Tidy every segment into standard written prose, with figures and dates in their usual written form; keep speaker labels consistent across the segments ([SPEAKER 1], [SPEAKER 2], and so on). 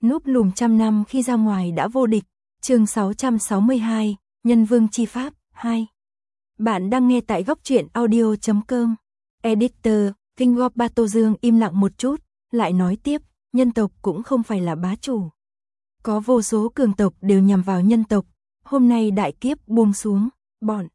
[SPEAKER 1] Núp lùm trăm năm khi ra ngoài đã vô địch. Chương 662, Nhân Vương Chi Pháp 2. Bạn đang nghe tại góc truyện audio.com. Editor, King of Bato Dương im lặng một chút, lại nói tiếp, nhân tộc cũng không phải là bá chủ. Có vô số cường tộc đều nhằm vào nhân tộc, hôm nay đại kiếp buông xuống, bọn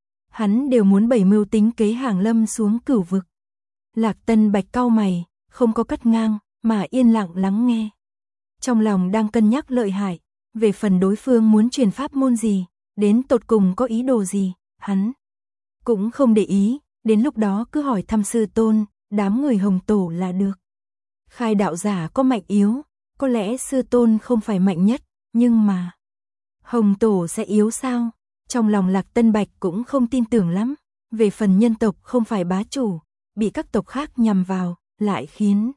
[SPEAKER 1] hắn đều muốn bày mưu tính kế hàng lâm xuống cửu vực. Lạc Tân Bạch cau mày, không có cắt ngang, mà yên lặng lắng nghe. Trong lòng đang cân nhắc lợi hại, về phần đối phương muốn truyền pháp môn gì, đến tột cùng có ý đồ gì, hắn cũng không để ý, đến lúc đó cứ hỏi thăm sư tôn, đám người Hồng Tổ là được. Khai đạo giả có mạnh yếu, có lẽ sư tôn không phải mạnh nhất, nhưng mà Hồng Tổ sẽ yếu sao? Trong lòng Lạc Tân Bạch cũng không tin tưởng lắm, về phần nhân tộc không phải bá chủ, bị các tộc khác nhằm vào, lại khiến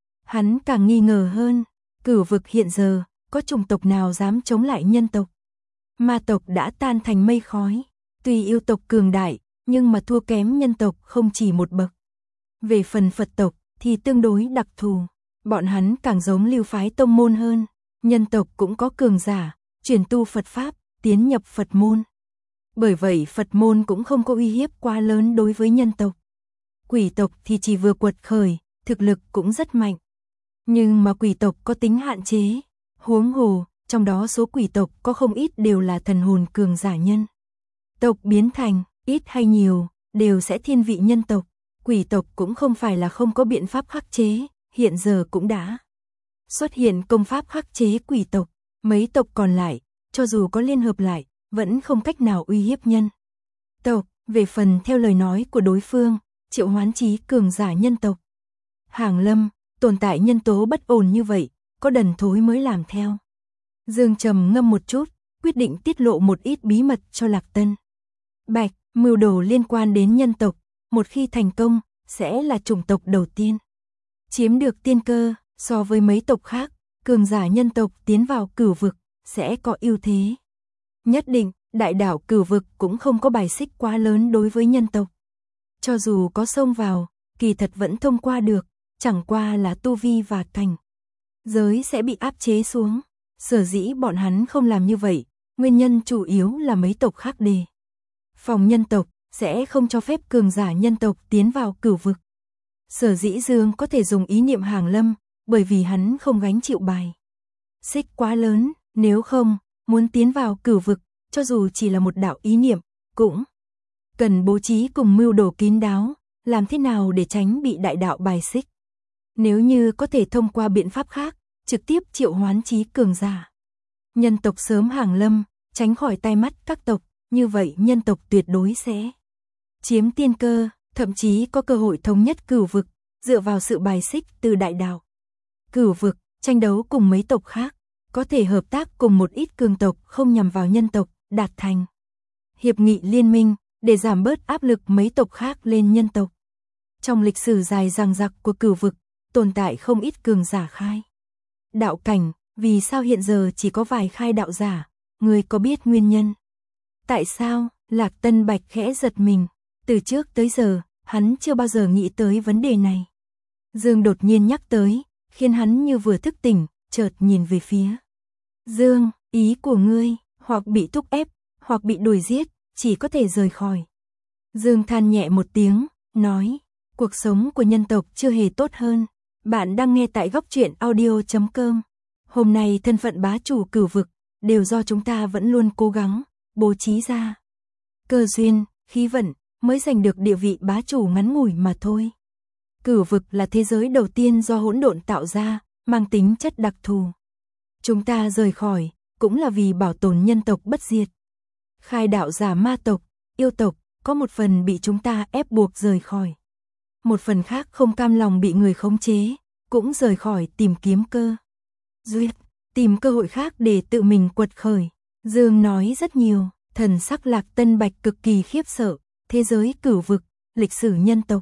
[SPEAKER 1] hắn càng nghi ngờ hơn. Cửu vực hiện giờ, có chủng tộc nào dám chống lại nhân tộc? Ma tộc đã tan thành mây khói, tuy yêu tộc cường đại, nhưng mà thua kém nhân tộc không chỉ một bậc. Về phần Phật tộc thì tương đối đặc thù, bọn hắn càng giống lưu phái tông môn hơn. Nhân tộc cũng có cường giả, truyền tu Phật Pháp, tiến nhập Phật môn. Bởi vậy Phật môn cũng không có uy hiếp quá lớn đối với nhân tộc. Quỷ tộc thì chỉ vừa quật khởi, thực lực cũng rất mạnh. Nhưng mà quỷ tộc có tính hạn chế, huống hồ, trong đó số quỷ tộc có không ít đều là thần hồn cường giả nhân. Tộc biến thành, ít hay nhiều, đều sẽ thiên vị nhân tộc. Quỷ tộc cũng không phải là không có biện pháp khắc chế, hiện giờ cũng đã xuất hiện công pháp khắc chế quỷ tộc. Mấy tộc còn lại, cho dù có liên hợp lại, vẫn không cách nào uy hiếp nhân tộc. Về phần theo lời nói của đối phương, triệu hoán chí cường giả nhân tộc hàng lâm, tồn tại nhân tố bất ổn như vậy, có đần thối mới làm theo. Dương trầm ngâm một chút, quyết định tiết lộ một ít bí mật cho Lạc Tân Bạch. Mưu đồ liên quan đến nhân tộc, một khi thành công, sẽ là chủng tộc đầu tiên chiếm được tiên cơ. So với mấy tộc khác, cường giả nhân tộc tiến vào cửu vực sẽ có ưu thế nhất định. Đại đảo cửu vực cũng không có bài xích quá lớn đối với nhân tộc, cho dù có xông vào, kỳ thật vẫn thông qua được, chẳng qua là tu vi và cảnh giới sẽ bị áp chế xuống. Sở dĩ bọn hắn không làm như vậy, nguyên nhân chủ yếu là mấy tộc khác đề phòng nhân tộc, sẽ không cho phép cường giả nhân tộc tiến vào cửu vực. Sở dĩ Dương có thể dùng ý niệm hàng lâm, bởi vì hắn không gánh chịu bài xích quá lớn, nếu không, muốn tiến vào cửu vực, cho dù chỉ là một đạo ý niệm, cũng cần bố trí cùng mưu đồ kín đáo, làm thế nào để tránh bị đại đạo bài xích. Nếu như có thể thông qua biện pháp khác, trực tiếp triệu hoán chí cường giả nhân tộc sớm hàng lâm, tránh khỏi tai mắt các tộc, như vậy nhân tộc tuyệt đối sẽ chiếm tiên cơ, thậm chí có cơ hội thống nhất cửu vực, dựa vào sự bài xích từ đại đạo cửu vực, tranh đấu cùng mấy tộc khác, có thể hợp tác cùng một ít cường tộc không nhằm vào nhân tộc, đạt thành hiệp nghị liên minh, để giảm bớt áp lực mấy tộc khác lên nhân tộc. Trong lịch sử dài dằng dặc của cửu vực, tồn tại không ít cường giả khai đạo cảnh, vì sao hiện giờ chỉ có vài khai đạo giả, người có biết nguyên nhân? Tại sao? Lạc Tân Bạch khẽ giật mình, từ trước tới giờ, hắn chưa bao giờ nghĩ tới vấn đề này. Dương đột nhiên nhắc tới, khiến hắn như vừa thức tỉnh, chợt nhìn về phía Dương. Ý của ngươi, hoặc bị thúc ép, hoặc bị đuổi giết, chỉ có thể rời khỏi. Dương than nhẹ một tiếng, nói, cuộc sống của nhân tộc chưa hề tốt hơn. Bạn đang nghe tại góc truyện audio.com. Hôm nay thân phận bá chủ cửu vực, đều do chúng ta vẫn luôn cố gắng, bố trí ra cơ duyên, khí vận, mới giành được địa vị bá chủ ngắn ngủi mà thôi. Cửu vực là thế giới đầu tiên do hỗn độn tạo ra, mang tính chất đặc thù. Chúng ta rời khỏi, cũng là vì bảo tồn nhân tộc bất diệt. Khai đạo giả ma tộc, yêu tộc, có một phần bị chúng ta ép buộc rời khỏi. Một phần khác không cam lòng bị người khống chế, cũng rời khỏi tìm kiếm cơ duyên, tìm cơ hội khác để tự mình quật khởi. Dương nói rất nhiều, thần sắc Lạc Tân Bạch cực kỳ khiếp sợ, thế giới cửu vực, lịch sử nhân tộc.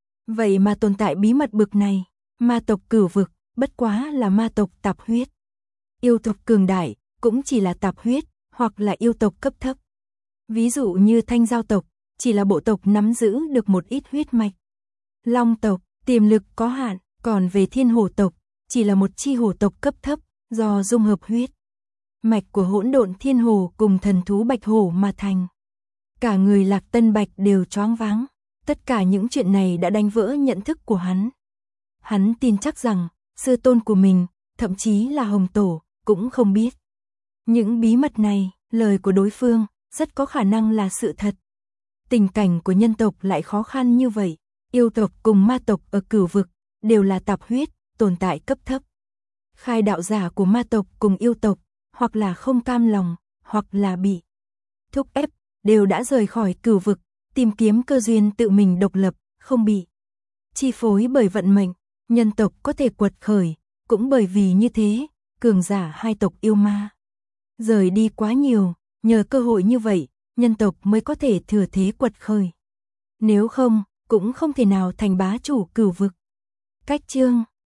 [SPEAKER 1] Vậy mà tồn tại bí mật bực này, ma tộc cửu vực, bất quá là ma tộc tạp huyết. Yêu tộc cường đại, cũng chỉ là tạp huyết, hoặc là yêu tộc cấp thấp. Ví dụ như Thanh Giao tộc, chỉ là bộ tộc nắm giữ được một ít huyết mạch. Long tộc, tiềm lực có hạn, còn về Thiên Hổ tộc, chỉ là một chi hổ tộc cấp thấp, do dung hợp huyết mạch của hỗn độn thiên hồ cùng thần thú bạch hổ mà thành. Cả người Lạc Tân Bạch đều choáng váng, tất cả những chuyện này đã đánh vỡ nhận thức của hắn. Hắn tin chắc rằng, sư tôn của mình, thậm chí là Hồng Tổ, cũng không biết. Những bí mật này, lời của đối phương, rất có khả năng là sự thật. Tình cảnh của nhân tộc lại khó khăn như vậy, yêu tộc cùng ma tộc ở Cửu vực, đều là tạp huyết, tồn tại cấp thấp. Khai đạo giả của ma tộc cùng yêu tộc, hoặc là không cam lòng, hoặc là bị thúc ép, đều đã rời khỏi Cửu vực, tìm kiếm cơ duyên tự mình độc lập, không bị chi phối bởi vận mệnh. Nhân tộc có thể quật khởi, cũng bởi vì như thế, cường giả hai tộc yêu ma rời đi quá nhiều, nhờ cơ hội như vậy, nhân tộc mới có thể thừa thế quật khởi. Nếu không, cũng không thể nào thành bá chủ Cửu vực. Cách chương